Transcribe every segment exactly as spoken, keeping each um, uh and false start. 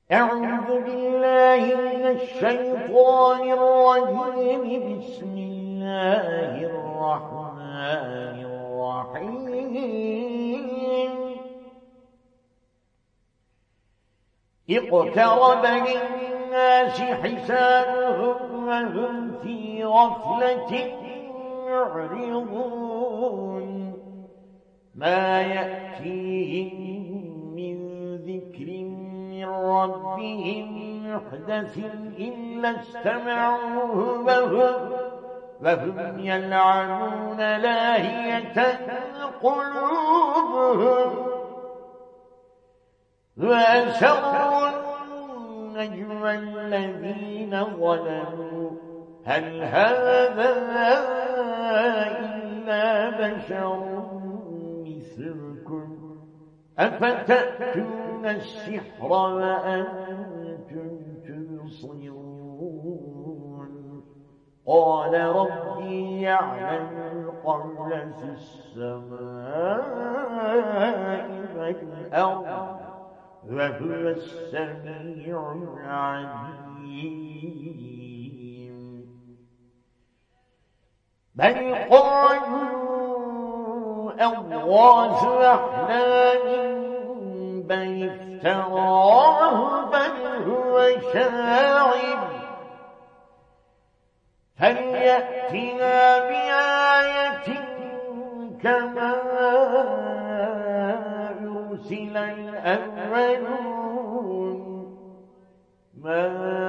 أعوذ بالله من الشيطان الرجيم. بسم الله الرحمن الرحيم. اقترب للناس حسابهم وهم في غفلة معرضون. ما يأتيهم من ذكر من ربهم محدث إلا استمعوه وهم, وهم يلعنون لاهية قلوبهم وأسروا النجوى الذين ظلموا هل هذا إلا بشر مثلكم أفتأتون السحر وأنتم تبصرون. قال ربي يعلم القول في السماء والأرض وهو السميع العليم. بل قالوا أضغاث أحلام بل افتراه بل هو شاعر فليأتنا بآية كما أرسل الأولون. ما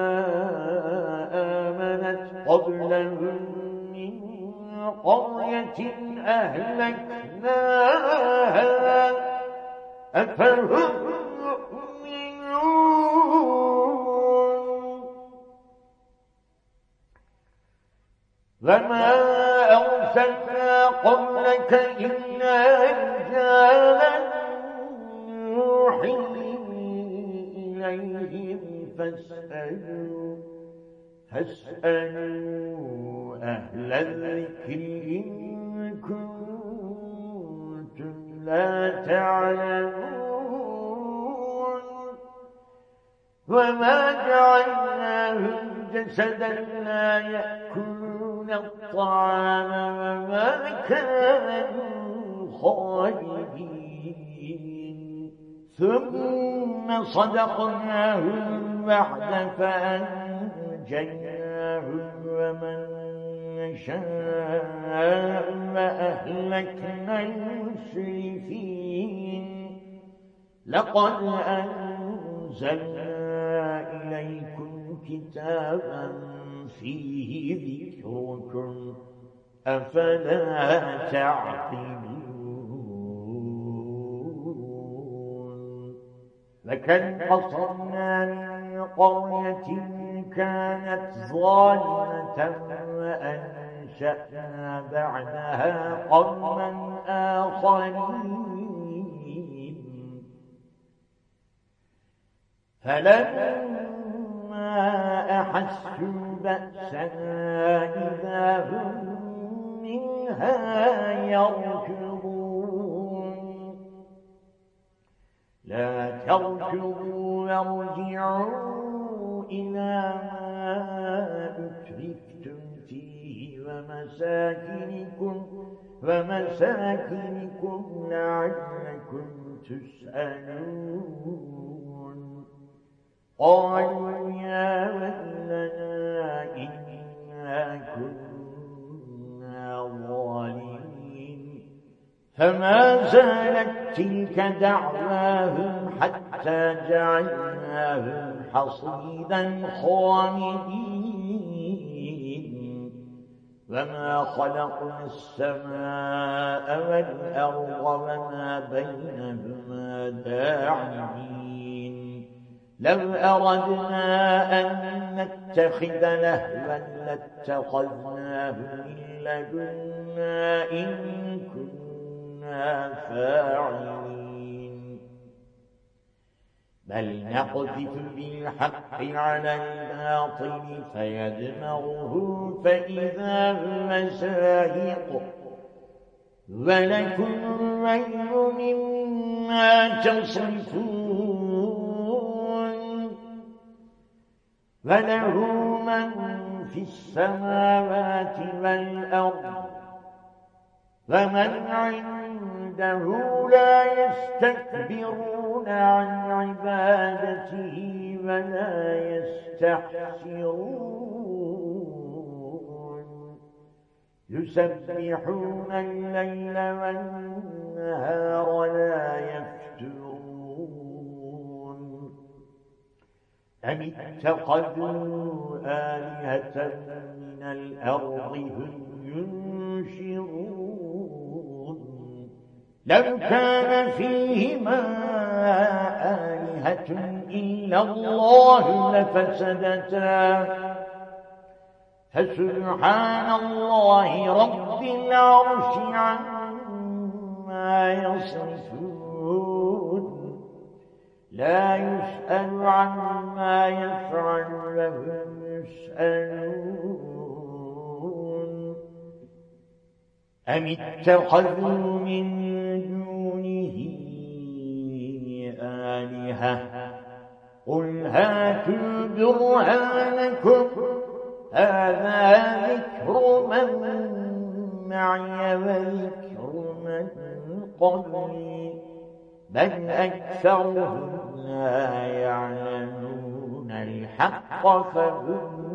آمنت قبلهم من قرية أهلكناها أفهم يؤمنون. وما أرسلنا قبلك إلا رجالا نوحي إليهم فاسألوا فاسألوا أهل الذكر إن كنتم لا تعلمون. وما جعلناهم جسدا لا يأكلون الطعام وما كانوا خالدين. ثم صدقناهم الوعد فأنجيناهم ومن نشاء وأهلكنا المسرفين. لقد أنزلنا إليكم كتابا فيه ذكركم أفلا تعقلون. لكن قصرنا من قرية كانت ظالمة وأنشأنا بعدها قوما آخرين. فلما أحسوا بأسنا إذا هم منها يركضون. لا تركضوا وارجعوا إلى ما أترفتم فيه ومساكنكم ومساكنكم لعلكم تسألون. قالوا يا ويلنا إنا كنا ظالمين. فما زالت تلك دعواهم حتى جعلناهم حصيدا خامدين. وما خلقنا السماء والأرض وما بينهما داعبين. لو أردنا أن نتخذ لهوا لاتخذناه من لدنا إن كنا فاعلين. بل نقذف بالحق على الباطل فيدمغه فإذا هو زاهق. ولكم الويل مما تصفون. وله من في السماوات والأرض ومن عنده لا يستكبرون عن عبادته ولا يستحسرون يسبحون الليل والنهار لا يفترون أم اتخذوا آلهة من الأرض هم ينشرون لو كان فيهما آلهة إلا الله لفسدتا فسبحان الله رب العرش عما يصفون لا يسأل عما يفعل وهم يسألون أم اتخذوا من دونه آلهة قل هاتوا برهانكم هذا ذكر من معي وذكر من قبلي بل أكثرهم لا يعلمون الحق فهم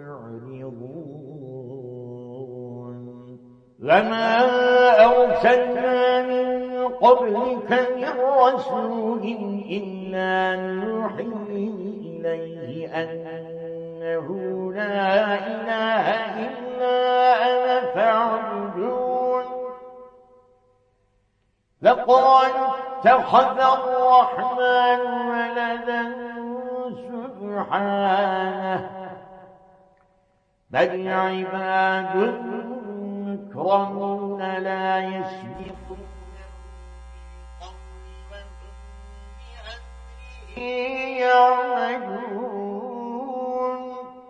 معرضون وما أرسلنا من قبلك من رسول إلا نوحي إليه أنه لا إله إلا أنا فاعبدون فقالوا اتخذ الرحمن ولدا سبحانه بل عباد مكرمون لا يسبقون يعملون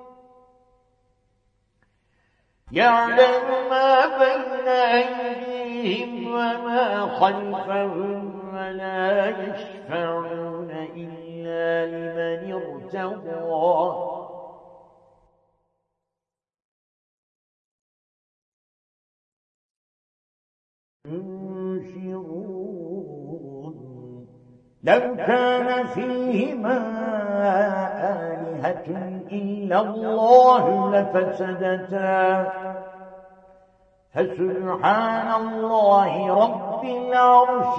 يعلم ما بين أيديهم وما خلفهم ولا يشفعون إلا لمن ارتضى ينشرون لو كان فيهما آلهة إلا الله لفسدتا فسبحان الله رب العرش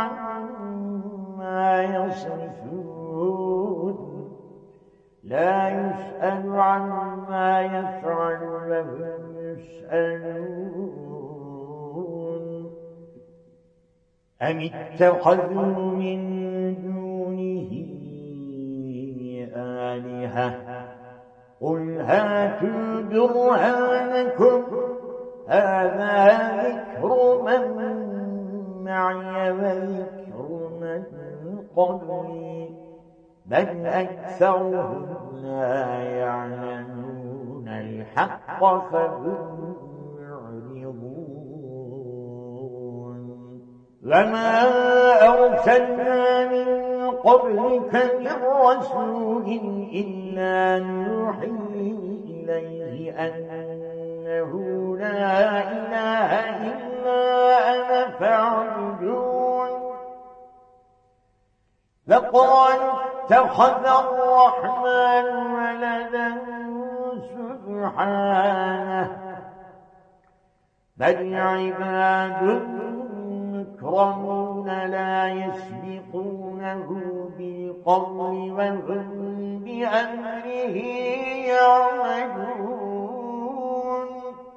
عما يصفون لا يسأل عما يفعل وهم يسألون أم اتخذوا من دونه آلهة قل هاتوا برهانكم هذا ذكر من معي وذكر من قبلي بل أكثرهم لا يعلمون الحق فهم معرضون وما أرسلنا من قبلك من رسول إلا نوحي إليه أنه لا إله إلا أنا فاعبدون فقالوا اتخذ الرحمن ولدا سبحانه بل عباد مكرمون لا يسبقونه بالقول وهم بأمره يعملون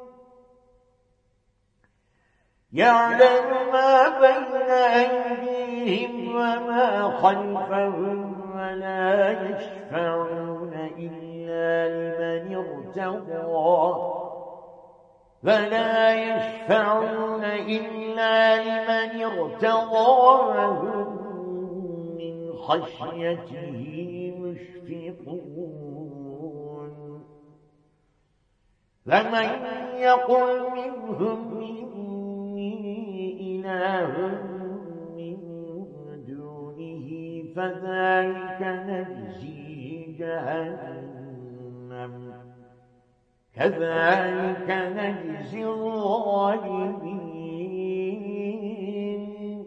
يعلم ما بين أيديهم وما خلفهم ولا يشفعون إلا لمن ارتضى ولا يشفعون إلا لمن ارتضى وهم من خشيته مشفقون فمن يقل منهم إني إله من دونه فذلك نجزيه جهنم كذلك نجزي الظالمين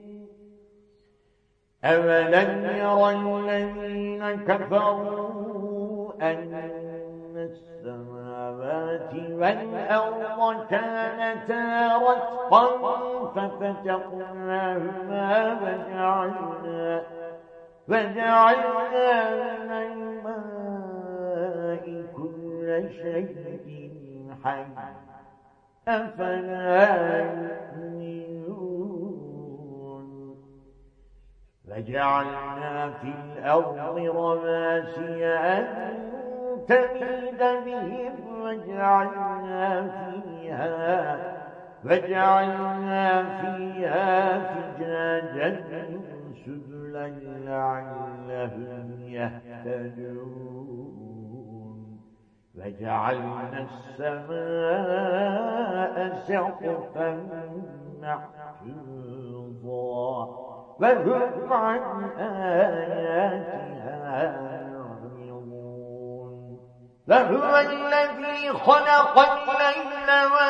أولم يرى الذين كفروا أن السماوات والأرض كانتا رتقا ففتقناهما فجعلنا فجعلنا من الماء كل شيء حي أفلا يؤمنون فجعلنا في الأرض رواسي أن تميد بهم وجعلنا فيها وجعلنا فيها فجاجا سبلا لعلهم يهتدون وجعلنا السماء سقفا محفوظا وهم عن آياتها معرضون وهو الذي خلق الليل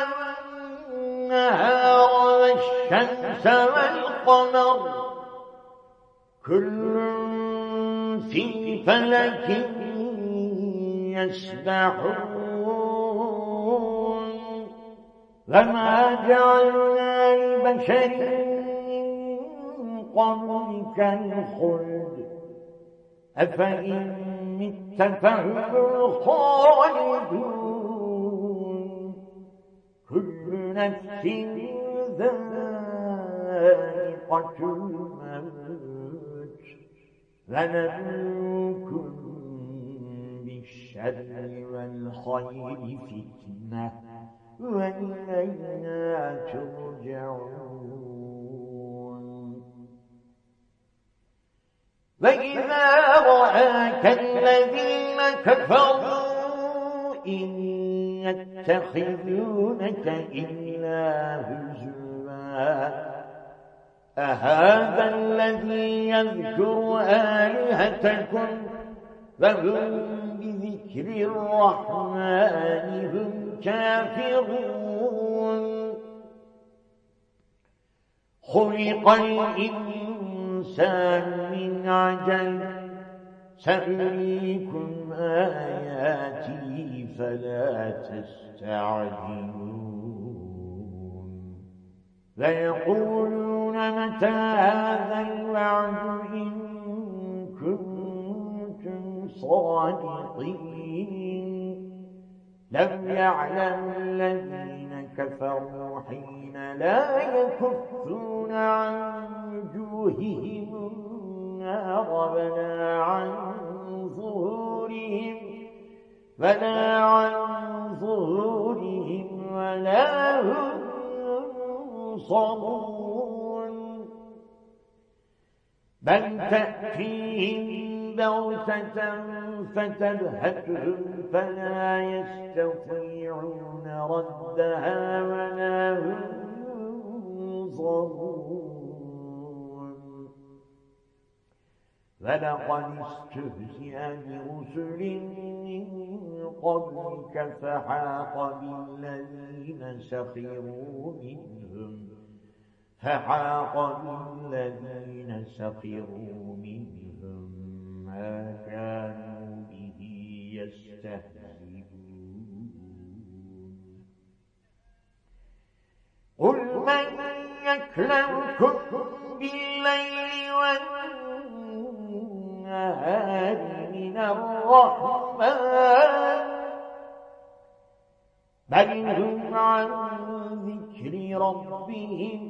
والنهار والشمس والقمر كل في فلك يسبحون وما جعلنا لبشر من قبلك الخلد أفإن مت فهم الخالدون كل نفس ذائقة الموت ونبلوكم بالشر والخير فتنة وإلينا ترجعون وإذا رآك الذين كفروا إن يتخذونك إلا هزوا أهذا الذي يذكر آلهتكم فهم بذكر الرحمن هم كافرون خلق الإنسان من عجل سأريكم آياتي فلا تستعجلون فيقولون متى هذا الوعد إن كنتم صادقين لم يعلم الذين كفروا حين لا يكفون عن وجوههم النار ولا عن ظهورهم ولا عن ظهورهم ولا هم ينصرون بل تأتيهم بغتة فتبهتهم فلا يستطيعون ردها ولا هم ينظرون ولقد استهزئ برسل من قبلك فحاق بالذين سخروا منهم فحاق بالذين سخروا منهم ما كانوا به يستهزئون قل من يكلمكم بالليل والنهار من الرحمن بل هم عن ذكر ربهم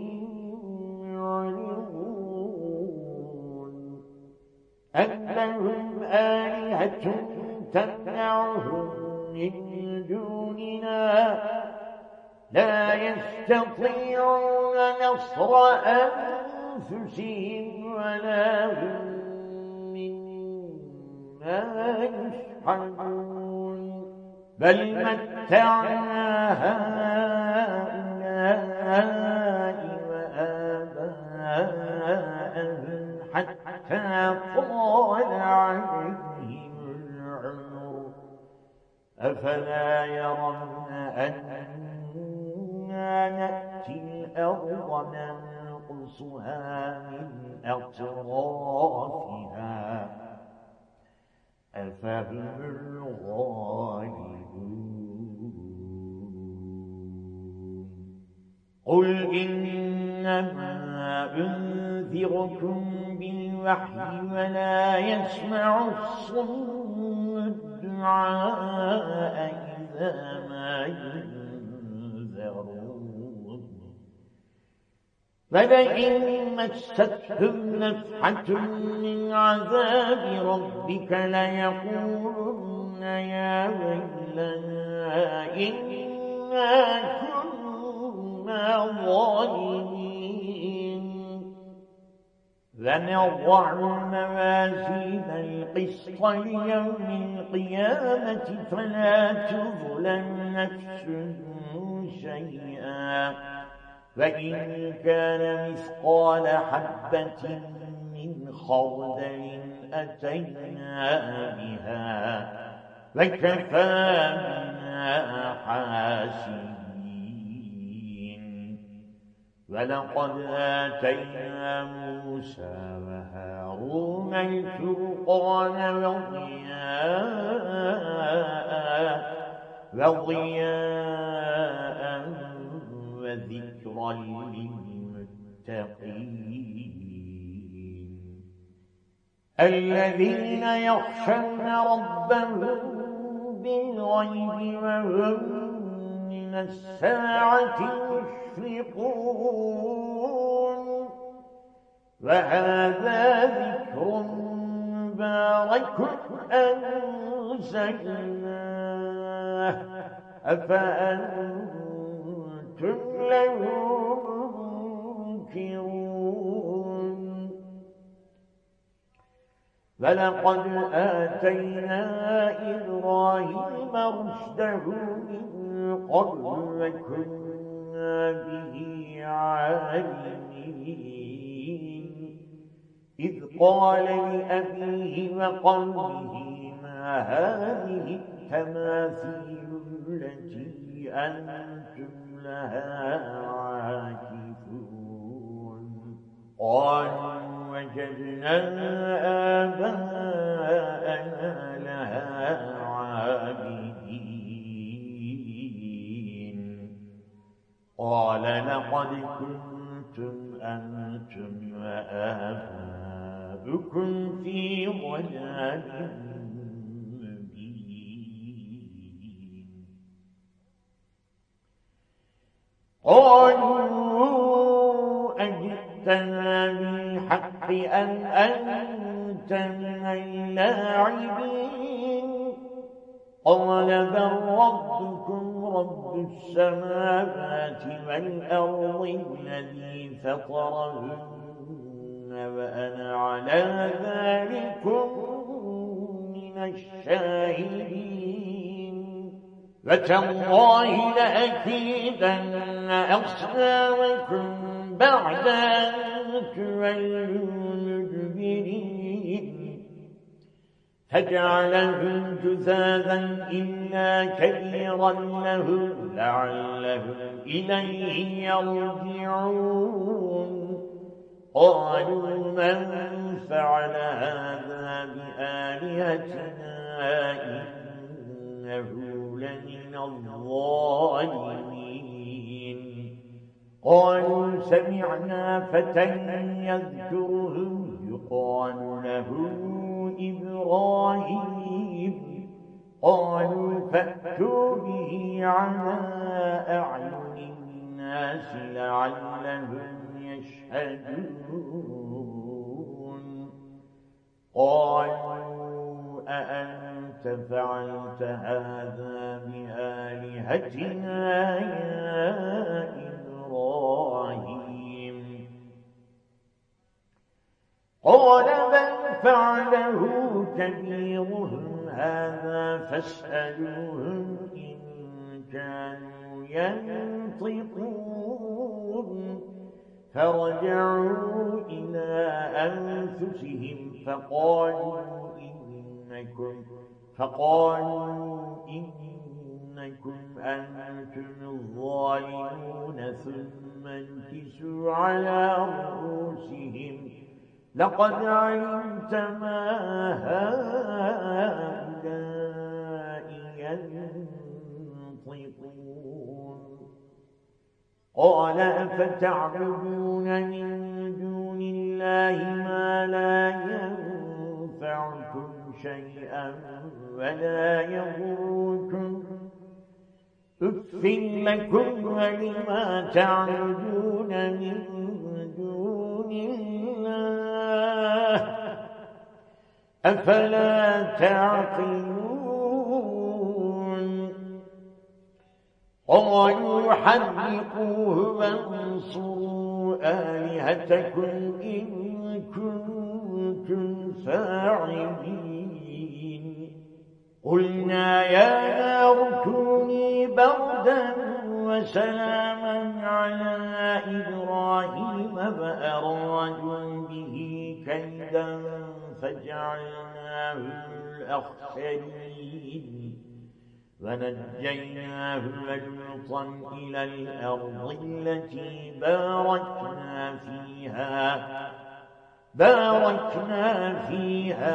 معرضون أم لهم آلهة تمنعهم من دوننا لا يستطيعون نصر أنفسهم ولا هم منا يشحنون بل متعنا هؤلاء وآباءهم حتى طال عليهم العمر أفلا يرون أنا نأتي الأرض ننقصها من أطرافها أفهم الغالبون قل إنما أنذركم بالوحي ولا يسمع الصم الدعاء إذا ما ينذرون فلئن مستهم نفحة من عذاب ربك ليقولن يا ويلنا إنا كنا ظالمين لنضع الموازين القسط ليوم القيامة فلا تظلم نفس شيئا فإن كان مثقال حبة من خردل أتينا بها فكفى بنا حاسبين ولقد آتينا موسى وهارون الفرقان وضياء وضياء وذكرا للمتقين الذين يخشون ربهم بالغيب وهم من الساعة مشفقون وهذا ذكر مبارك أنزلناه أفأنتم له منكرون فلقد آتينا إبراهيم رشده من قبل وكنا به عالمين إذ قال لأبيه وقومه ما هذه التماثيل التي أنتم لها عاكفون قالوا وجدنا آباءنا لها عابدين قال لقد كنتم أنتم وآباؤكم في ضلال مبين قالوا أجئتنا بالحق أم أنت من اللاعبين قال بل ربكم رب السماوات والأرض الذي فطرهن وأنا على ذلكم من الشاهدين فتالله لأكيدن أصنامكم بعد أن تولوا مدبرين فجعلهم جذاذا إلا كبيرا لهم لعلهم إليه يرجعون قالوا من فعل هذا بآلهتنا إنه لمن الظالمين قالوا سمعنا فتى يذكرهم يقال له إبراهيم قالوا فأتوا به على أعين الناس لعلهم يشهدون قالوا أأنت فعلت هذا بآلهتنا يا إبراهيم قال بل فعله كبيرهم هذا فاسألوهم إن كانوا ينطقون فرجعوا إلى أنفسهم فقالوا إنكم فقالوا إنكم أنتم الظالمون ثم انكسوا على رؤوسهم لقد علمت ما هؤلاء ينطقون قال أفتعبدون من دون الله ما لا ينفعكم شيئا ولا يضركم أف لكم ولما تعبدون من دون الله أفلا تعقلون قالوا حرقوه وانصروا آلهتكم إن كنتم فاعلين قلنا يا نار كوني بردا وسلاما على إبراهيم فأرادوا به كيدا فجعلناه الأخسرين ونجيناه ولوطا إلى الأرض التي باركنا فيها باركنا فيها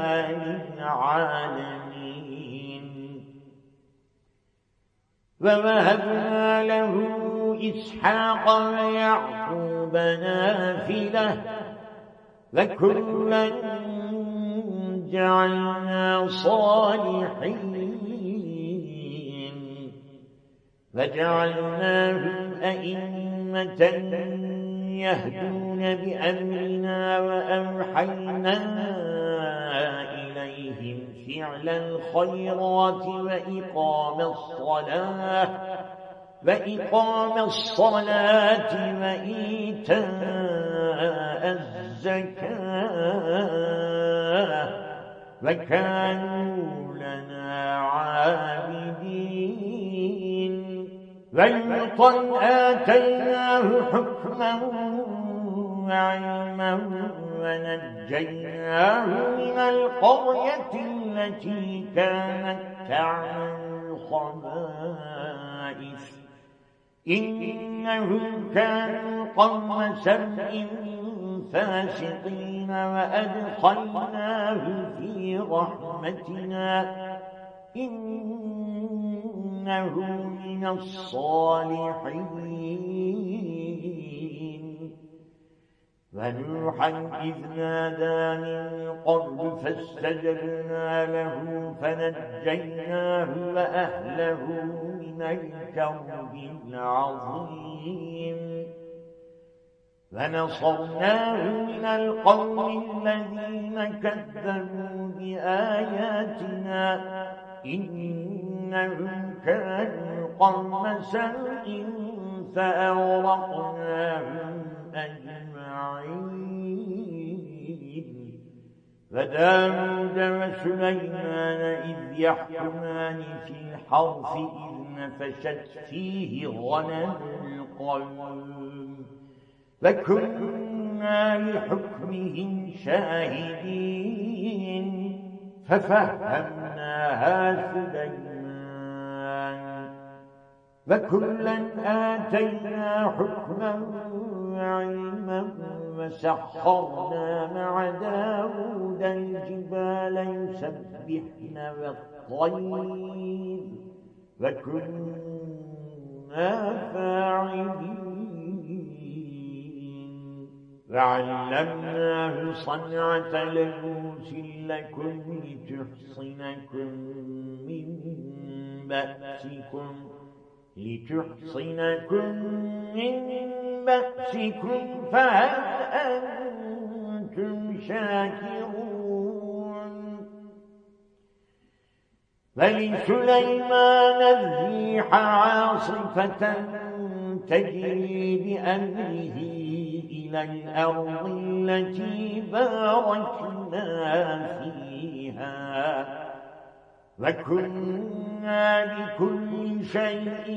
للعالمين ووهبنا له إسحاق ويعقوب نافلة وكلا جعلنا صالحين وجعلناهم أئمة يهدون بأمرنا وأوحينا إليهم فعل الخيرات وإقام الصلاة وإقام الصلاة وإيتاء الزكاة وكانوا لنا عابدين ولوطا آتيناه حكما وعلما ونجيناه من القرية التي كانت تعمل الخبائث إنهم كانوا قوم سبع فاسقين وأدخلناه في رحمتنا إنه من الصالحين ونوحا إذ نادى من قبل فاستجبنا له فنجيناه وأهله من الكرب العظيم ونصرناه من القوم الذين كذبوا بآياتنا إنهم كانوا قوم سوء فأغرقناهم أجمعين وداود وسليمان إذ يحكمان في الحرث إذ نفشت فيه غنم القوم فكنا لحكمهم شاهدين ففهمناها سليمان وكلا آتينا حكما وعلما وسخرنا مع داود الجبال يسبحن والطير وكنا فاعلين وعلمناه صنعة لبوس لكم لتحصنكم من بأسكم لتحصنكم من بأسكم فهل أنتم شاكرون ولسليمان الريح عاصفة تجري بأمره إلى الأرض التي باركنا فيها وكنا بكل شيء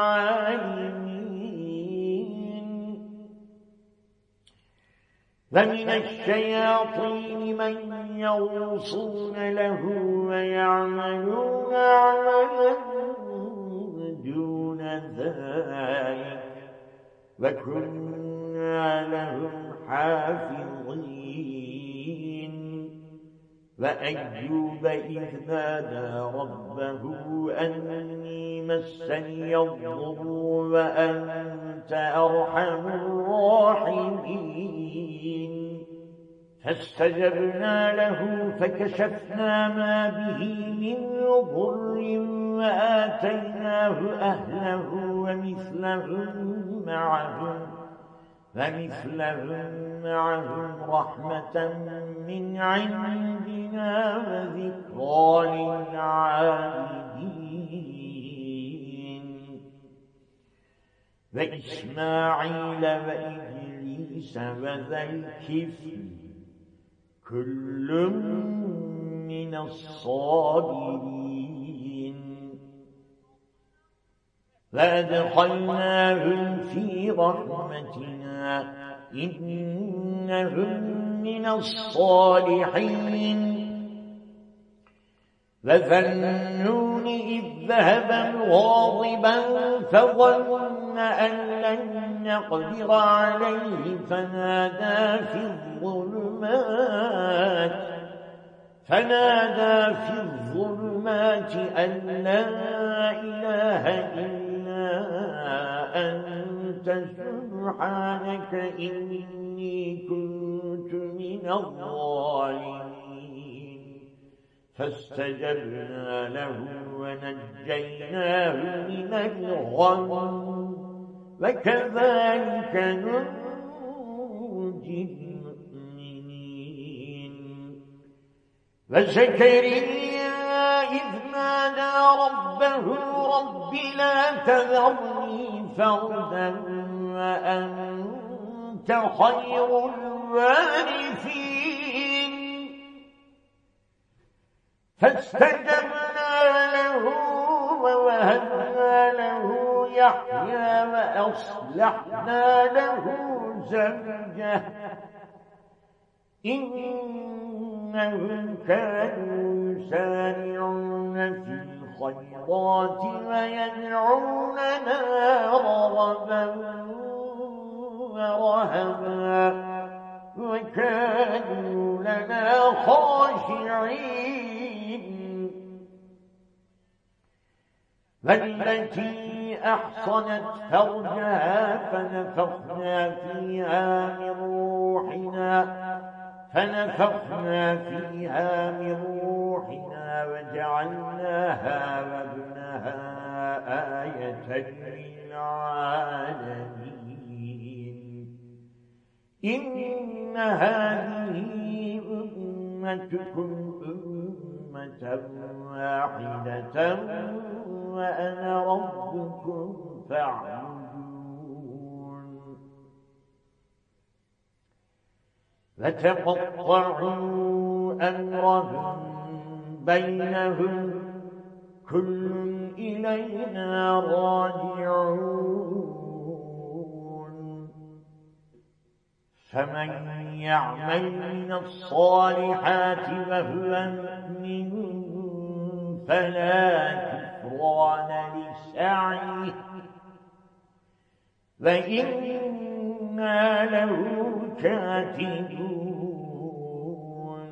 عالمين ومن الشياطين من يرصون له ويعملون عملا دون ذلك وكنا لهم حافظين وأيوب إذ نادى ربه أني مسني الضر وأنت أرحم الراحمين فاستجبنا له فكشفنا ما به من ضر وآتيناه أهله ومثلهم معهم فمثلهم معهم رحمة من عندنا وذكرى للعابدين وإسماعيل وإدريس وذا الكفل كل من الصابرين وأدخلناهم في رحمتنا إنهم من الصالحين وذنون إذ ذهب مغاضبا فظن أن لن نقدر عليه فنادى في الظلمات فنادى في الظلمات أن لا إله إلا أنت سبحانك إني كنت من الظالمين فاستجبنا له ونجيناه من الغم وكذلك ننجي المؤمنين وزكريا إذ نادى ربه رب لا تذرني فردا وأنت خير الوارثين فاستجبنا له ووهبنا له يحيى وأصلحنا له زوجه إنهم كانوا يسارعون في الخيرات ويدعوننا رغبا ورهبا وكانوا لنا خاشعين والتي أحصنت فرجها فنفخنا فيها من روحنا فنفخنا فيها من روحنا وجعلناها وابنها آية للعالمين إن هذه أمتكم أمة واحدة وأنا ربكم فاعبدون فتقطعوا أمرهم بينهم كل إلينا راجعون فمن يعمل من الصالحات وهو مؤمن فلا كفران لسعيه وإنا له كاتبون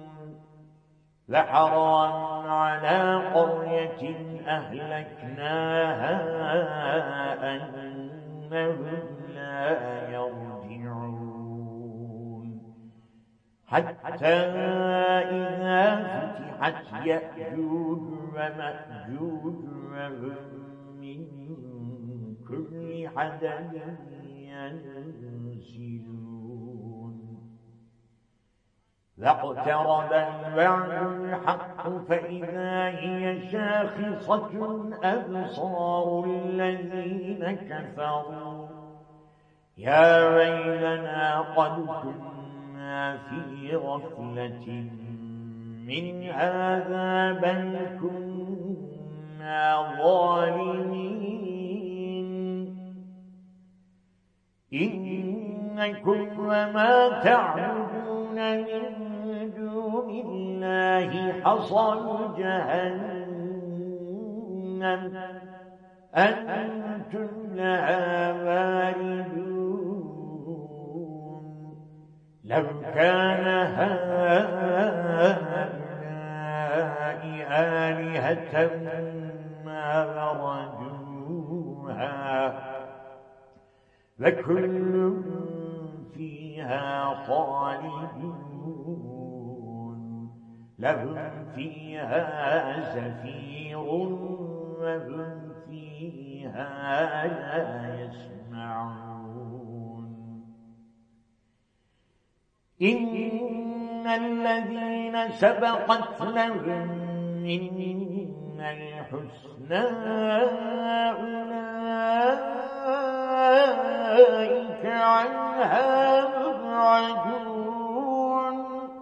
لحرام على قرية أهلكناها أنهم لا يرجعون حتى إذا فتحت يأجوج ومأجوج وهم من كل حدب ينسلون واقترب الوعد الحق فإذا هي شاخصة أبصار الذين كفروا يا ويلنا قد كنا في غفلة من هذا بل كنا ظالمين إنكم وما تعبدون من دون الله حصب جهنم أنتم لها واردون لو كان هؤلاء آلهة ما وردوها وكل فيها خالدون لهم فيها زفير وهم فيها لا يسمعون إن الذين سبقت لهم منا الحسنى أولئك عنها مبعدون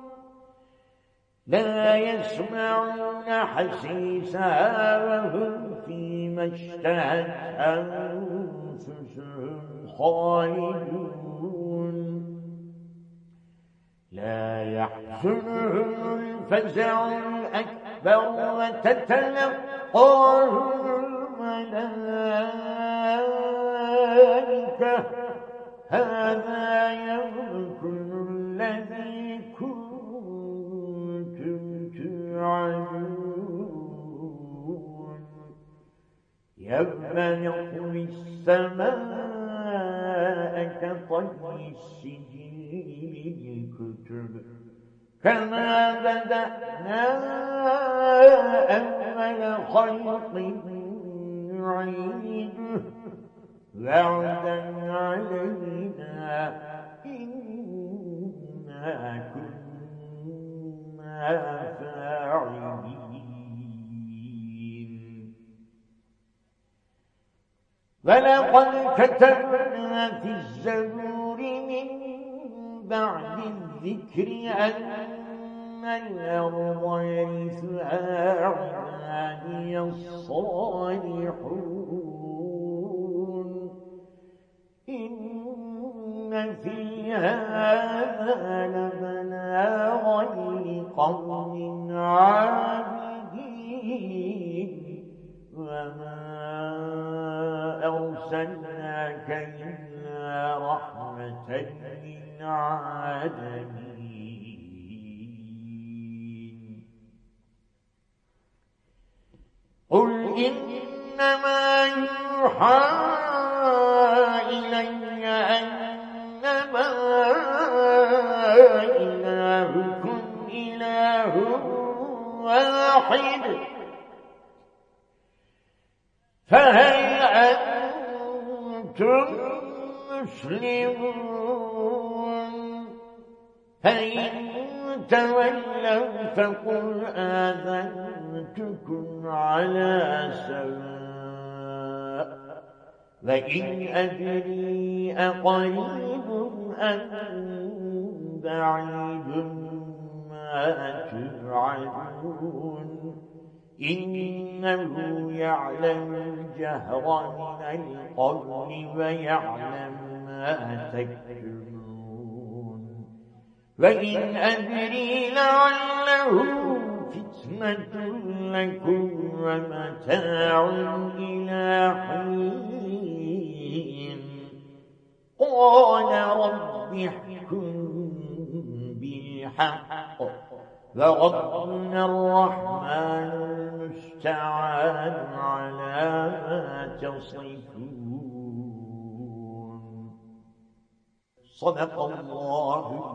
لا يسمعون حسيسها وهم فيما اشتهت أنفسهم خالدون لا يحزنهم الفزع الأكبر وتتلقاهم الملائكة هذا يومكم الذي كنتم توعدون يوم نطوي السماء كطي السجل للكتب كما بدأنا أول خلق نعيده وعدا علينا إنا كنا فاعلين ولقد كتبنا في الزبور من بعد الذكر أن الأرض يرثها عبادي الصالحون إن في هذا لبلاغا لقوم عابدين وما أرسلناك إلا رحمة للعالمين قل إنما يوحى إلي أنما إلهكم إله واحد فهل أنتم مسلمون فإن تولوا فقل آذنتكم على سواء وإن أدري أقريب أم بعيد ما توعدون إنه يعلم الجهر من القول ويعلم ما تكتمون وإن أدري لعله فتنة لكم ومتاع إلى حين قال رب احكم بالحق وربنا الرحمن المستعان على ما تصفون صدق الله